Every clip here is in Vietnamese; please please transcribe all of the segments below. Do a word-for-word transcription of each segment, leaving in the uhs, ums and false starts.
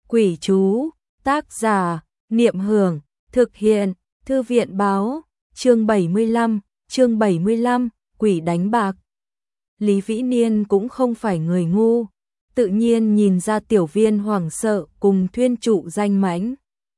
Quỷ chú, tác giả, Niệm Hưởng, thực hiện, Thư viện báo, chương bảy mươi lăm, chương bảy mươi lăm, quỷ đánh bạc. Lý Vĩ Niên cũng không phải người ngu, tự nhiên nhìn ra Tiểu Viên hoảng sợ cùng thuyên trụ danh mãnh.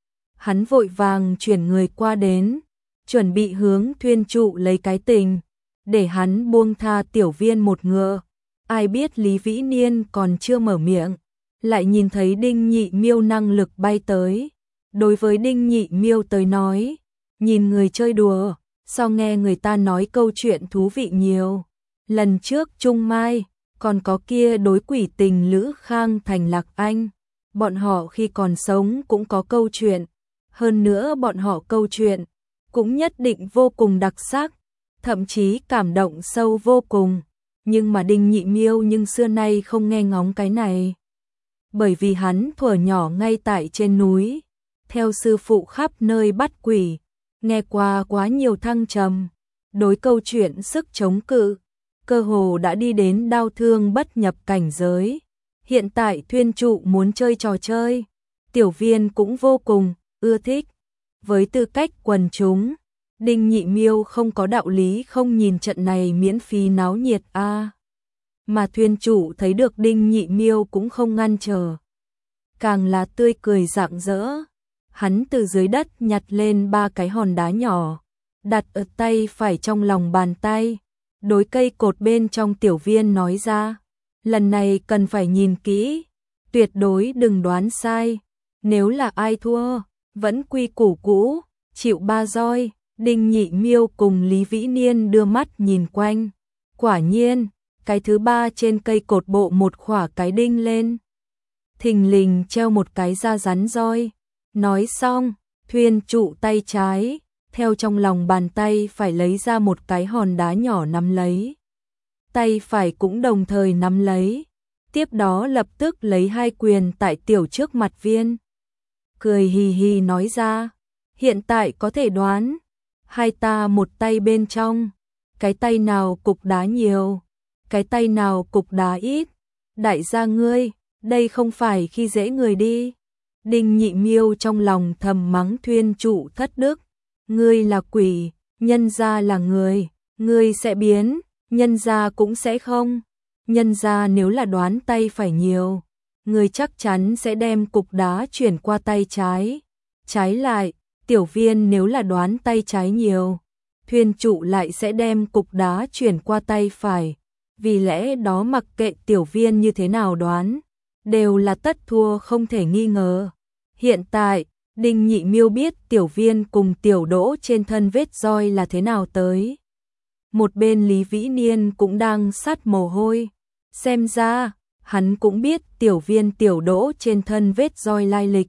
Hắn vội vàng chuyển người qua đến, chuẩn bị hướng thuyên trụ lấy cái tình, để hắn buông tha Tiểu Viên một ngựa. Ai biết Lý Vĩ Niên còn chưa mở miệng, lại nhìn thấy Đinh Nhị Miêu năng lực bay tới. Đối với Đinh Nhị Miêu tới nói, nhìn người chơi đùa, so nghe người ta nói câu chuyện thú vị nhiều. Lần trước Trung Mai, còn có kia đối quỷ tình Lữ Khang Thành Lạc Anh, bọn họ khi còn sống cũng có câu chuyện, hơn nữa bọn họ câu chuyện cũng nhất định vô cùng đặc sắc, thậm chí cảm động sâu vô cùng. Nhưng mà Đinh Nhị Miêu nhưng xưa nay không nghe ngóng cái này. Bởi vì hắn thuở nhỏ ngay tại trên núi, theo sư phụ khắp nơi bắt quỷ, nghe qua quá nhiều thăng trầm, đối câu chuyện sức chống cự, cơ hồ đã đi đến đau thương bất nhập cảnh giới. Hiện tại thuyên trụ muốn chơi trò chơi, Tiểu Viên cũng vô cùng ưa thích. Với tư cách quần chúng, Đinh Nhị Miêu không có đạo lý không nhìn trận này miễn phí náo nhiệt a. À. Mà thuyên trụ thấy được Đinh Nhị Miêu cũng không ngăn trở, càng là tươi cười rạng rỡ. Hắn từ dưới đất nhặt lên ba cái hòn đá nhỏ, đặt ở tay phải trong lòng bàn tay, đối cây cột bên trong Tiểu Viên nói ra, lần này cần phải nhìn kỹ, tuyệt đối đừng đoán sai, nếu là ai thua, vẫn quy củ cũ, chịu ba roi. Đinh Nhị Miêu cùng Lý Vĩ Niên đưa mắt nhìn quanh, quả nhiên, cái thứ ba trên cây cột bộ một khỏa cái đinh lên, thình lình treo một cái da rắn roi. Nói xong, thuyên trụ tay trái, theo trong lòng bàn tay phải lấy ra một cái hòn đá nhỏ nắm lấy. Tay phải cũng đồng thời nắm lấy, tiếp đó lập tức lấy hai quyền tại Tiểu trước mặt Viên. Cười hì hì nói ra, hiện tại có thể đoán, hai ta một tay bên trong, cái tay nào cục đá nhiều, cái tay nào cục đá ít. Đại gia ngươi, đây không phải khi dễ người đi. Đinh Nhị Miêu trong lòng thầm mắng thuyên trụ thất đức, ngươi là quỷ, nhân gia là người, ngươi sẽ biến, nhân gia cũng sẽ không. Nhân gia nếu là đoán tay phải nhiều, ngươi chắc chắn sẽ đem cục đá chuyển qua tay trái. Trái lại, Tiểu Viên nếu là đoán tay trái nhiều, thuyên trụ lại sẽ đem cục đá chuyển qua tay phải. Vì lẽ đó mặc kệ Tiểu Viên như thế nào đoán, đều là tất thua không thể nghi ngờ. Hiện tại, Đinh Nhị Miêu biết Tiểu Viên cùng Tiểu Đỗ trên thân vết roi là thế nào tới. Một bên Lý Vĩ Niên cũng đang sát mồ hôi, xem ra, hắn cũng biết Tiểu Viên Tiểu Đỗ trên thân vết roi lai lịch.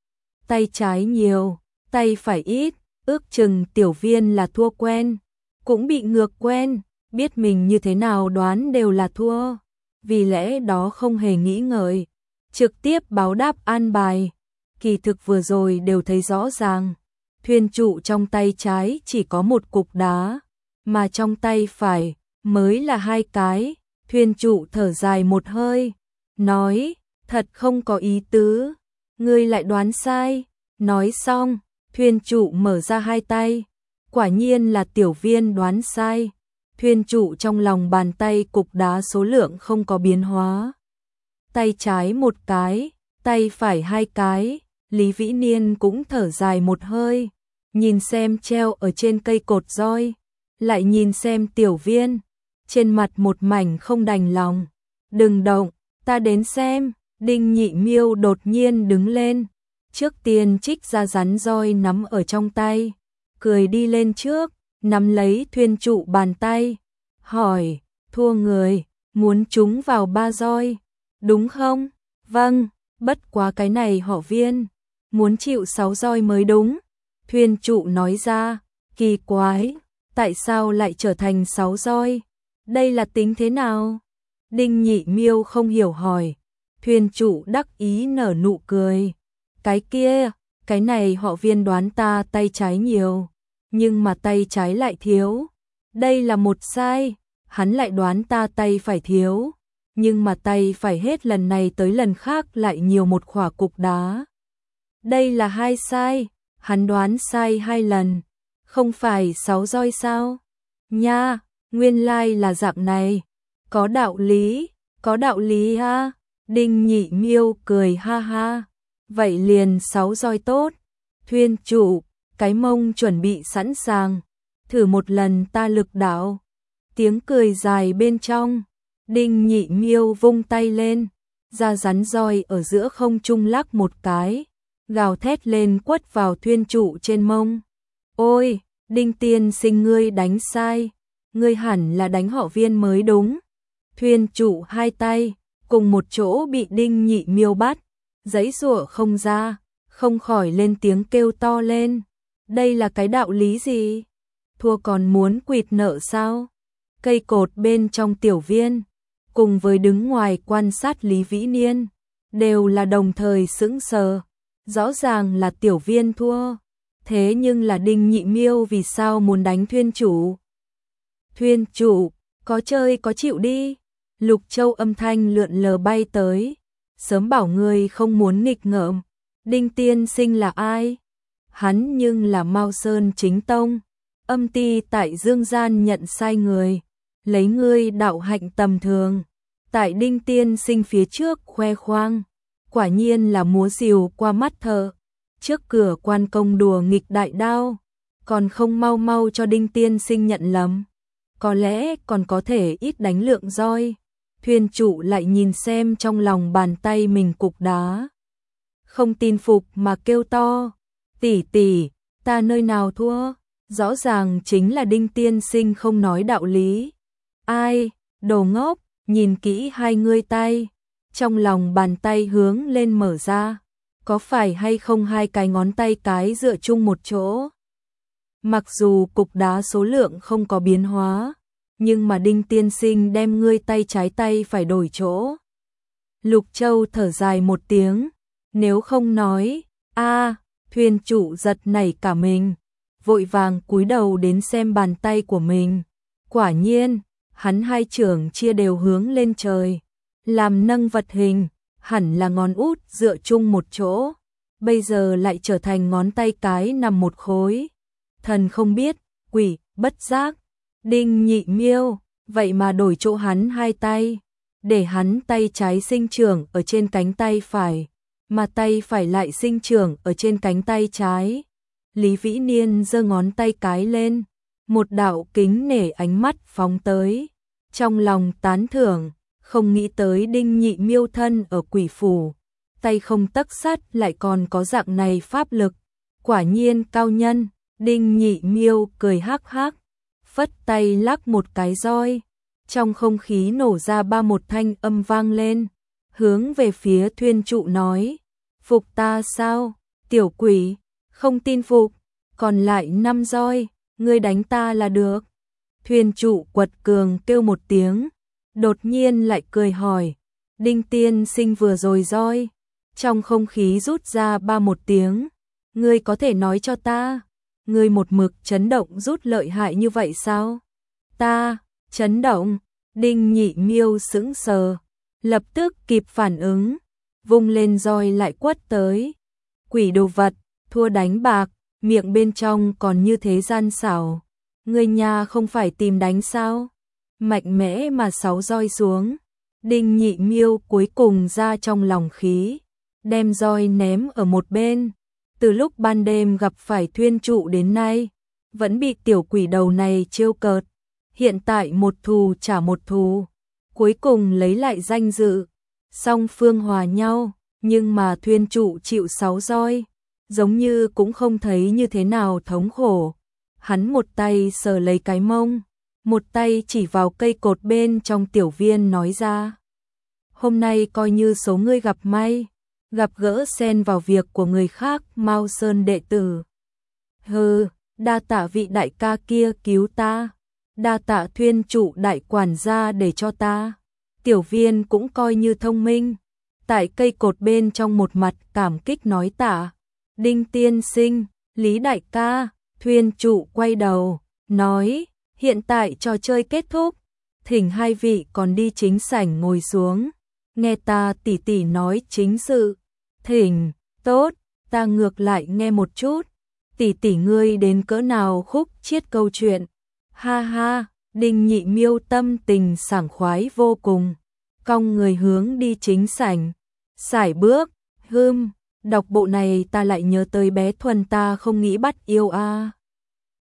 Tay trái nhiều, tay phải ít, ước chừng Tiểu Viên là thua quen, cũng bị ngược quen, biết mình như thế nào đoán đều là thua. Vì lẽ đó không hề nghĩ ngợi, trực tiếp báo đáp an bài. Kỳ thực vừa rồi đều thấy rõ ràng, thuyên trụ trong tay trái chỉ có một cục đá, mà trong tay phải mới là hai cái. Thuyên trụ thở dài một hơi, nói, thật không có ý tứ, ngươi lại đoán sai. Nói xong, thuyên trụ mở ra hai tay, quả nhiên là Tiểu Viên đoán sai. Thuyên trụ trong lòng bàn tay cục đá số lượng không có biến hóa. Tay trái một cái, tay phải hai cái. Lý Vĩ Niên cũng thở dài một hơi, nhìn xem treo ở trên cây cột roi, lại nhìn xem Tiểu Viên, trên mặt một mảnh không đành lòng. Đừng động, ta đến xem. Đinh Nhị Miêu đột nhiên đứng lên, trước tiên trích ra rắn roi nắm ở trong tay, cười đi lên trước, nắm lấy thuyên trụ bàn tay, hỏi, thua người, muốn trúng vào ba roi, đúng không? Vâng, bất quá cái này họ Viên, muốn chịu sáu roi mới đúng. Thuyên trụ nói ra, kỳ quái, tại sao lại trở thành sáu roi? Đây là tính thế nào? Đinh Nhị Miêu không hiểu hỏi. Thuyên trụ đắc ý nở nụ cười. Cái kia, cái này họ Viên đoán ta tay trái nhiều, nhưng mà tay trái lại thiếu. Đây là một sai, hắn lại đoán ta tay phải thiếu. nhưng mà tay phải hết lần này tới lần khác lại nhiều một khỏa cục đá. Đây là hai sai, hắn đoán sai hai lần, không phải sáu roi sao? Nha, nguyên lai là dạng này, có đạo lý, có đạo lý ha. Đinh Nhị Miêu cười ha ha, vậy liền sáu roi tốt. Thuyên trụ, cái mông chuẩn bị sẵn sàng, thử một lần ta lực đạo. Tiếng cười dài bên trong, Đinh Nhị Miêu vung tay lên, ra rắn roi ở giữa không trung lắc một cái, gào thét lên quất vào thuyên trụ trên mông. Ôi, Đinh tiên sinh ngươi đánh sai, ngươi hẳn là đánh họ Viên mới đúng. Thuyên trụ hai tay, cùng một chỗ bị Đinh Nhị Miêu bắt, giãy giụa không ra, không khỏi lên tiếng kêu to lên. Đây là cái đạo lý gì? Thua còn muốn quỵt nợ sao? Cây cột bên trong tiểu viên, cùng với đứng ngoài quan sát Lý Vĩ Niên, đều là đồng thời sững sờ. Rõ ràng là tiểu viên thua, thế nhưng là Đinh Nhị Miêu vì sao muốn đánh thuyên chủ? Thuyên chủ, có chơi có chịu đi. Lục Châu âm thanh lượn lờ bay tới, sớm bảo người không muốn nghịch ngợm. Đinh tiên sinh là ai? Hắn nhưng là Mao Sơn chính tông, âm ty tại Dương Gian nhận sai người, lấy ngươi đạo hạnh tầm thường, tại Đinh tiên sinh phía trước khoe khoang, quả nhiên là múa rìu qua mắt thợ. Trước cửa quan công đùa nghịch đại đao, còn không mau mau cho Đinh tiên sinh nhận lầm, có lẽ còn có thể ít đánh lượng roi. Thuyên trụ lại nhìn xem trong lòng bàn tay mình cục đá, không tin phục mà kêu to, tỷ tỷ, ta nơi nào thua, rõ ràng chính là Đinh tiên sinh không nói đạo lý. Ai, đồ ngốc, nhìn kỹ hai ngươi tay, trong lòng bàn tay hướng lên mở ra, có phải hay không hai cái ngón tay cái dựa chung một chỗ? Mặc dù cục đá số lượng không có biến hóa, nhưng mà Đinh tiên sinh đem ngươi tay trái tay phải đổi chỗ. Lục Châu thở dài một tiếng, nếu không nói, a, thuyên trụ giật nảy cả mình, vội vàng cúi đầu đến xem bàn tay của mình. Quả nhiên, hắn hai trưởng chia đều hướng lên trời, làm nâng vật hình, hẳn là ngón út dựa chung một chỗ, bây giờ lại trở thành ngón tay cái nằm một khối. Thần không biết, quỷ bất giác. Đinh Nhị Miêu, vậy mà đổi chỗ hắn hai tay, để hắn tay trái sinh trưởng ở trên cánh tay phải, mà tay phải lại sinh trưởng ở trên cánh tay trái. Lý Vĩ Niên giơ ngón tay cái lên, một đạo kính nể ánh mắt phóng tới, trong lòng tán thưởng, không nghĩ tới Đinh Nhị Miêu thân ở quỷ phủ, tay không tấc sắt lại còn có dạng này pháp lực, quả nhiên cao nhân. Đinh Nhị Miêu cười hắc hắc, phất tay lắc một cái roi, trong không khí nổ ra ba một thanh âm vang lên, hướng về phía thuyên trụ nói, phục ta sao, tiểu quỷ, không tin phục, còn lại năm roi, ngươi đánh ta là được. Thuyên trụ quật cường kêu một tiếng, đột nhiên lại cười hỏi, Đinh tiên sinh vừa rồi roi, trong không khí rút ra ba một tiếng, ngươi có thể nói cho ta, ngươi một mực chấn động rút lợi hại như vậy sao? Ta, chấn động, Đinh Nhị Miêu sững sờ, lập tức kịp phản ứng, vung lên roi lại quất tới. Quỷ đồ vật, thua đánh bạc, miệng bên trong còn như thế gian xảo. Ngươi nhà không phải tìm đánh sao? Mạnh mẽ mà sáu roi xuống. Đinh Nhị Miêu cuối cùng ra trong lòng khí, đem roi ném ở một bên. Từ lúc ban đêm gặp phải thuyên trụ đến nay, vẫn bị tiểu quỷ đầu này trêu cợt. Hiện tại một thù trả một thù, cuối cùng lấy lại danh dự, song phương hòa nhau, nhưng mà thuyên trụ chịu sáu roi, giống như cũng không thấy như thế nào thống khổ. Hắn một tay sờ lấy cái mông, một tay chỉ vào cây cột bên trong tiểu viên nói ra. Hôm nay coi như số ngươi gặp may, gặp gỡ xen vào việc của người khác, Mao Sơn đệ tử. Hừ, đa tạ vị đại ca kia cứu ta, đa tạ thuyên trụ đại quản gia để cho ta. Tiểu viên cũng coi như thông minh, tại cây cột bên trong một mặt cảm kích nói tạ. Đinh tiên sinh, Lý đại ca. Thuyên trụ quay đầu, nói, hiện tại trò chơi kết thúc, thỉnh hai vị còn đi chính sảnh ngồi xuống, nghe ta tỷ tỷ nói chính sự. Thỉnh, tốt, ta ngược lại nghe một chút. Tỷ tỷ ngươi đến cỡ nào khúc chiết câu chuyện. Ha ha, Đinh Nhị Miêu tâm tình sảng khoái vô cùng, cong người hướng đi chính sảnh, sải bước, hưm, đọc bộ này ta lại nhớ tới bé Thuần ta không nghĩ bắt yêu a. À.